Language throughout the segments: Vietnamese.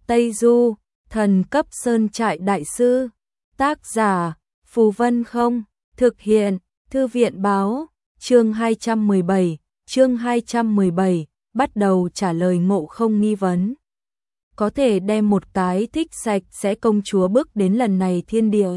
Tây Du, thần cấp sơn trại đại sư. Tác giả, Phù Vân Không. Thực hiện, Thư viện báo. Chương 217, bắt đầu trả lời Ngộ Không nghi vấn. Có thể đem một cái thích sạch sẽ công chúa bước đến lần này thiên địa.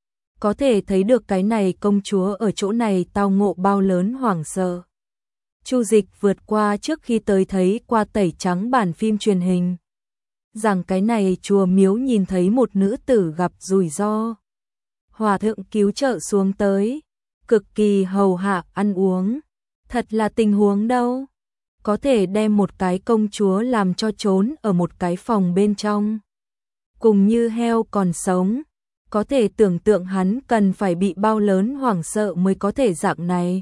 Có thể thấy được cái này công chúa ở chỗ này tao ngộ bao lớn hoảng sợ. Chu Dịch vượt qua trước khi tới thấy qua tẩy trắng bản phim truyền hình. Rằng cái này chùa miếu nhìn thấy một nữ tử gặp rủi ro. Hòa thượng cứu trợ xuống tới, cực kỳ hầu hạ ăn uống. Thật là tình huống đâu. Có thể đem một cái công chúa làm cho trốn ở một cái phòng bên trong. Cùng như heo còn sống. Có thể tưởng tượng hắn cần phải bị bao lớn hoảng sợ mới có thể dạng này.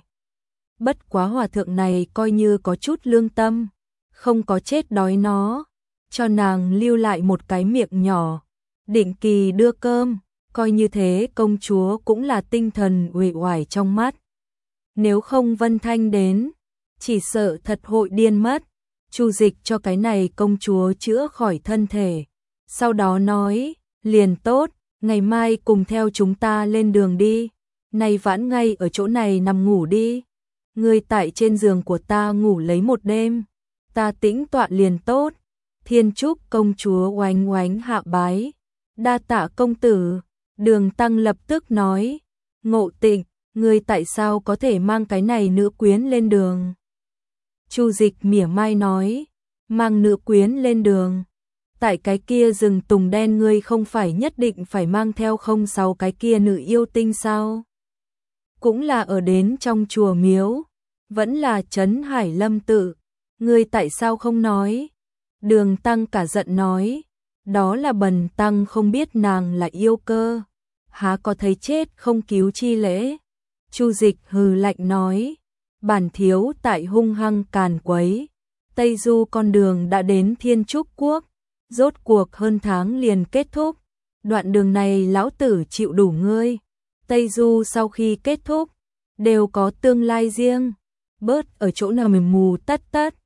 Bất quá hòa thượng này coi như có chút lương tâm. Không có chết đói nó. Cho nàng lưu lại một cái miệng nhỏ. Định kỳ đưa cơm. Coi như thế công chúa cũng là tinh thần uể oải trong mắt. Nếu không Vân Thanh đến, chỉ sợ thật hội điên mất. Chu Dịch cho cái này công chúa chữa khỏi thân thể. Sau đó nói, liền tốt, ngày mai cùng theo chúng ta lên đường đi. Này vãn ngay ở chỗ này nằm ngủ đi. Ngươi tại trên giường của ta ngủ lấy một đêm. Ta tĩnh tọa liền tốt. Thiên Trúc công chúa oánh oánh hạ bái. Đa tạ công tử. Đường Tăng lập tức nói, Ngộ Tịnh, ngươi tại sao có thể mang cái này nữ quyến lên đường? Chu Dịch mỉa mai nói, mang nữ quyến lên đường. Tại cái kia rừng tùng đen ngươi không phải nhất định phải mang theo không sáu cái kia nữ yêu tinh sao? Cũng là ở đến trong chùa miếu, vẫn là trấn Hải Lâm tự. Ngươi tại sao không nói? Đường Tăng cả giận nói, đó là bần tăng không biết nàng là yêu cơ. Há có thấy chết không cứu chi lễ. Chu Dịch hừ lạnh nói, bản thiếu tại hung hăng càn quấy. Tây Du con đường đã đến Thiên Trúc Quốc. Rốt cuộc hơn tháng liền kết thúc. Đoạn đường này lão tử chịu đủ ngươi. Tây Du sau khi kết thúc, đều có tương lai riêng. Bớt ở chỗ nào mình mù tất.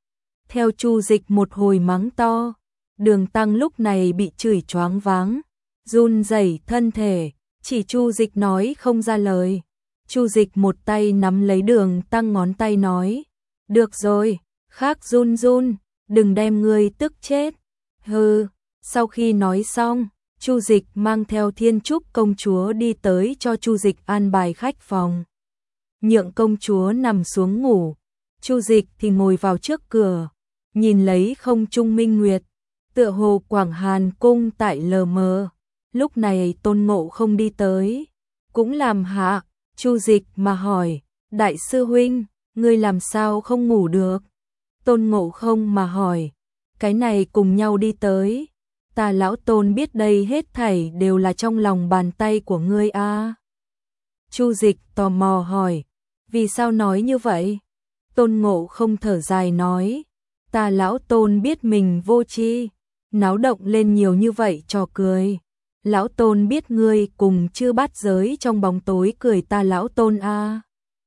Theo Chu Dịch một hồi mắng to. Đường Tăng lúc này bị chửi choáng váng, run rẩy thân thể, chỉ Chu Dịch nói không ra lời. Chu Dịch một tay nắm lấy Đường Tăng ngón tay nói, được rồi, khác run, đừng đem ngươi tức chết. Hừ, sau khi nói xong, Chu Dịch mang theo Thiên Trúc công chúa đi tới cho Chu Dịch an bài khách phòng. Nhượng công chúa nằm xuống ngủ, Chu Dịch thì ngồi vào trước cửa, nhìn lấy không trung minh nguyệt. Tựa hồ Quảng Hàn cung tại lờ mờ. Lúc này Tôn Ngộ Không đi tới, cũng làm hạ. Chu Dịch mà hỏi, đại sư huynh, ngươi làm sao không ngủ được? Tôn Ngộ Không mà hỏi, cái này cùng nhau đi tới. Ta lão Tôn biết đây hết thảy đều là trong lòng bàn tay của ngươi a. Chu Dịch tò mò hỏi, vì sao nói như vậy? Tôn Ngộ Không thở dài nói, ta lão Tôn biết mình vô tri. Náo động lên nhiều như vậy trò cười. Lão Tôn biết ngươi cùng chư bát giới trong bóng tối cười ta lão Tôn a.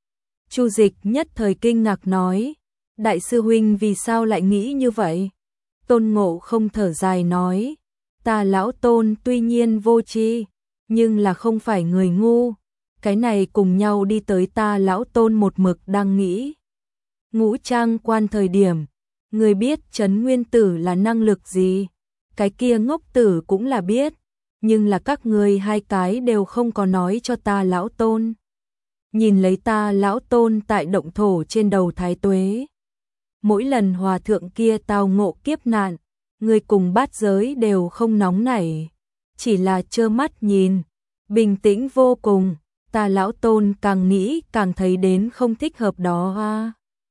Chu Dịch nhất thời kinh ngạc nói, đại sư huynh vì sao lại nghĩ như vậy? Tôn Ngộ Không thở dài nói, ta lão Tôn tuy nhiên vô tri, nhưng là không phải người ngu. Cái này cùng nhau đi tới ta lão Tôn một mực đang nghĩ. Ngũ Trang quan thời điểm, người biết Trấn Nguyên Tử là năng lực gì? Cái kia ngốc tử cũng là biết, nhưng là các ngươi hai cái đều không có nói cho ta lão Tôn. Nhìn lấy ta lão Tôn tại động thổ trên đầu Thái Tuế. Mỗi lần hòa thượng kia tao ngộ kiếp nạn, người cùng bát giới đều không nóng nảy, chỉ là trơ mắt nhìn, bình tĩnh vô cùng. Ta lão Tôn càng nghĩ càng thấy đến không thích hợp đó a.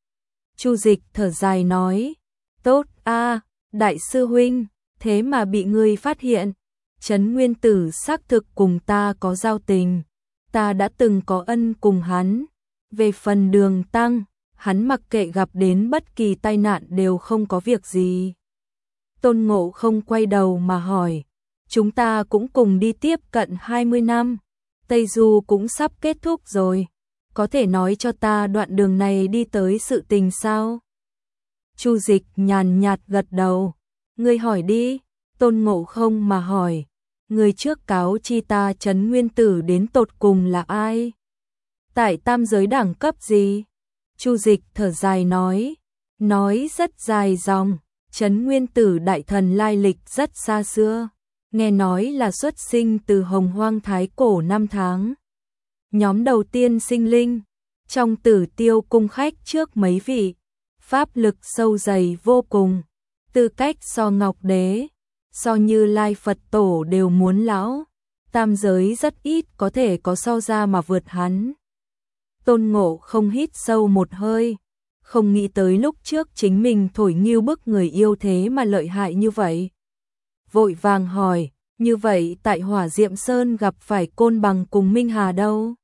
Chu Dịch thở dài nói, tốt a, đại sư huynh. Thế mà bị ngươi phát hiện. Trấn Nguyên Tử xác thực cùng ta có giao tình. Ta đã từng có ân cùng hắn. Về phần Đường Tăng, hắn mặc kệ gặp đến bất kỳ tai nạn đều không có việc gì. Tôn Ngộ Không quay đầu mà hỏi, chúng ta cũng cùng đi tiếp cận 20 năm. Tây Du cũng sắp kết thúc rồi. Có thể nói cho ta đoạn đường này đi tới sự tình sao? Chu Dịch nhàn nhạt gật đầu. Ngươi hỏi đi. Tôn Ngộ Không mà hỏi, người trước cáo chi ta Trấn Nguyên Tử đến tột cùng là ai? Tại tam giới đẳng cấp gì? Chu Dịch thở dài nói rất dài dòng, Trấn Nguyên Tử đại thần lai lịch rất xa xưa, nghe nói là xuất sinh từ Hồng Hoang thái cổ năm tháng. Nhóm đầu tiên sinh linh, trong Tử Tiêu cung khách trước mấy vị, pháp lực sâu dày vô cùng, tư cách so Ngọc Đế, so Như Lai Phật Tổ đều muốn lão, tam giới rất ít có thể có so ra mà vượt hắn. Tôn Ngộ Không hít sâu một hơi, không nghĩ tới lúc trước chính mình thổi nghiêu bức người yêu thế mà lợi hại như vậy. Vội vàng hỏi, như vậy tại Hỏa Diệm Sơn gặp phải Côn Bằng cùng Minh Hà đâu?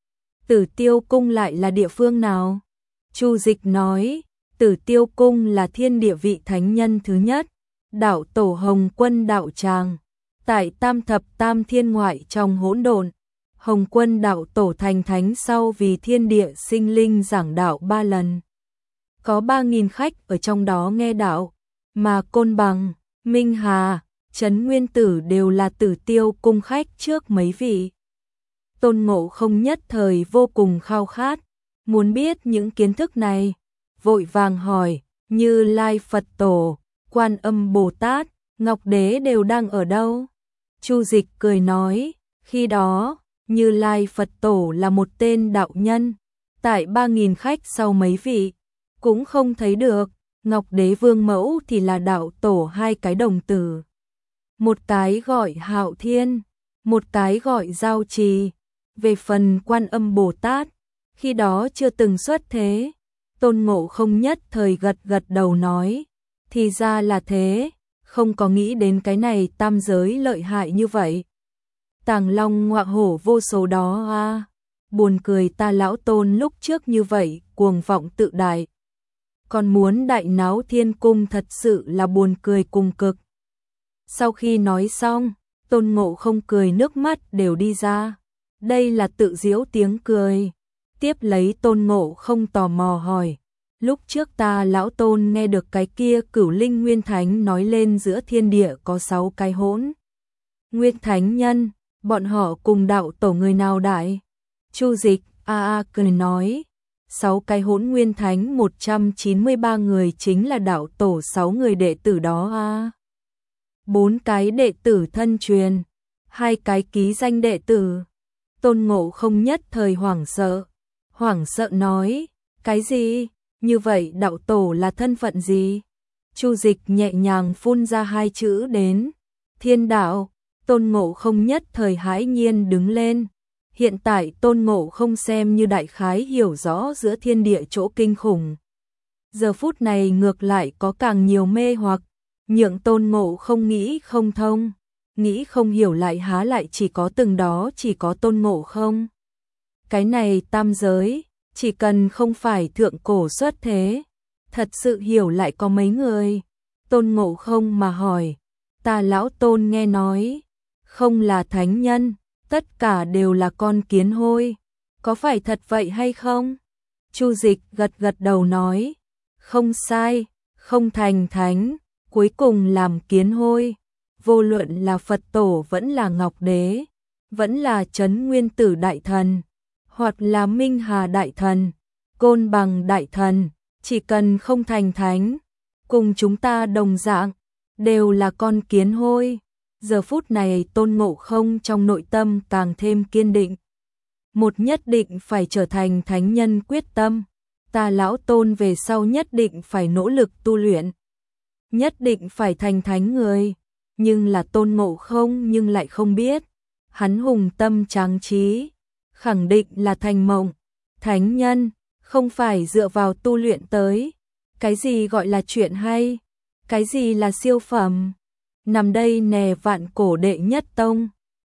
Tử Tiêu cung lại là địa phương nào? Chu Dịch nói, Tử Tiêu cung là thiên địa vị thánh nhân thứ nhất, đạo tổ Hồng Quân đạo tràng, tại Tam Thập Tam Thiên ngoại trong hỗn độn. Hồng Quân đạo tổ thành thánh sau vì thiên địa sinh linh giảng đạo 3 lần. Có 3.000 khách ở trong đó nghe đạo, mà Côn Bằng, Minh Hà, Trấn Nguyên Tử đều là Tử Tiêu cung khách trước mấy vị. Tôn Ngộ Không nhất thời vô cùng khao khát, muốn biết những kiến thức này, vội vàng hỏi, Như Lai Phật Tổ, Quan Âm Bồ Tát, Ngọc Đế đều đang ở đâu? Chu Dịch cười nói, khi đó, Như Lai Phật Tổ là một tên đạo nhân, tại 3.000 khách sau mấy vị, cũng không thấy được, Ngọc Đế Vương Mẫu thì là đạo tổ 2 cái đồng tử. Một cái gọi Hạo Thiên, một cái gọi Giao Trì. Về phần Quan Âm Bồ Tát, khi đó chưa từng xuất thế. Tôn Ngộ Không nhất thời gật gật đầu nói, thì ra là thế, không có nghĩ đến cái này tam giới lợi hại như vậy. Tàng long ngọa hổ vô số đó à, buồn cười ta lão Tôn lúc trước như vậy, cuồng vọng tự đại. Còn muốn đại náo thiên cung thật sự là buồn cười cùng cực. Sau khi nói xong, Tôn Ngộ Không cười nước mắt đều đi ra. Đây là tự giễu tiếng cười. Tiếp lấy Tôn Ngộ Không tò mò hỏi, lúc trước ta lão Tôn nghe được cái kia Cửu Linh Nguyên Thánh nói lên giữa thiên địa có 6 cái hỗn Nguyên Thánh nhân, bọn họ cùng đạo tổ người nào đại? Chu Dịch cười nói, 6 cái hỗn Nguyên Thánh 193 người chính là đạo tổ 6 người đệ tử đó a. 4 cái đệ tử thân truyền, 2 cái ký danh đệ tử. Tôn Ngộ Không nhất thời hoảng sợ nói, cái gì? Như vậy đạo tổ là thân phận gì? Chu Dịch nhẹ nhàng phun ra 2 chữ đến, Thiên đạo. Tôn Ngộ Không nhất thời hãi nhiên đứng lên. Hiện tại Tôn Ngộ Không xem như đại khái hiểu rõ giữa thiên địa chỗ kinh khủng. Giờ phút này ngược lại có càng nhiều mê hoặc, nhượng Tôn Ngộ Không nghĩ không thông, nghĩ không hiểu lại há lại chỉ có từng đó chỉ có Tôn Ngộ Không. Cái này tam giới, chỉ cần không phải thượng cổ xuất thế, thật sự hiểu lại có mấy người. Tôn Ngộ Không mà hỏi, ta lão Tôn nghe nói, không là thánh nhân, tất cả đều là con kiến hôi, có phải thật vậy hay không? Chu Dịch gật gật đầu nói, không sai, không thành thánh, cuối cùng làm kiến hôi, vô luận là Phật Tổ vẫn là Ngọc Đế, vẫn là Trấn Nguyên Tử Đại Thần, hoặc là Minh Hà Đại Thần, Côn Bằng Đại Thần, chỉ cần không thành thánh, cùng chúng ta đồng dạng, đều là con kiến hôi. Giờ phút này Tôn Ngộ Không trong nội tâm càng thêm kiên định. Một nhất định phải trở thành thánh nhân quyết tâm. Ta lão Tôn về sau nhất định phải nỗ lực tu luyện. Nhất định phải thành thánh người. Nhưng là Tôn Ngộ Không nhưng lại không biết. Hắn hùng tâm tráng trí. Khẳng định là thành mộng. Thánh nhân, không phải dựa vào tu luyện tới. Cái gì gọi là chuyện hay? Cái gì là siêu phẩm? Nằm đây nè vạn cổ đệ nhất tông,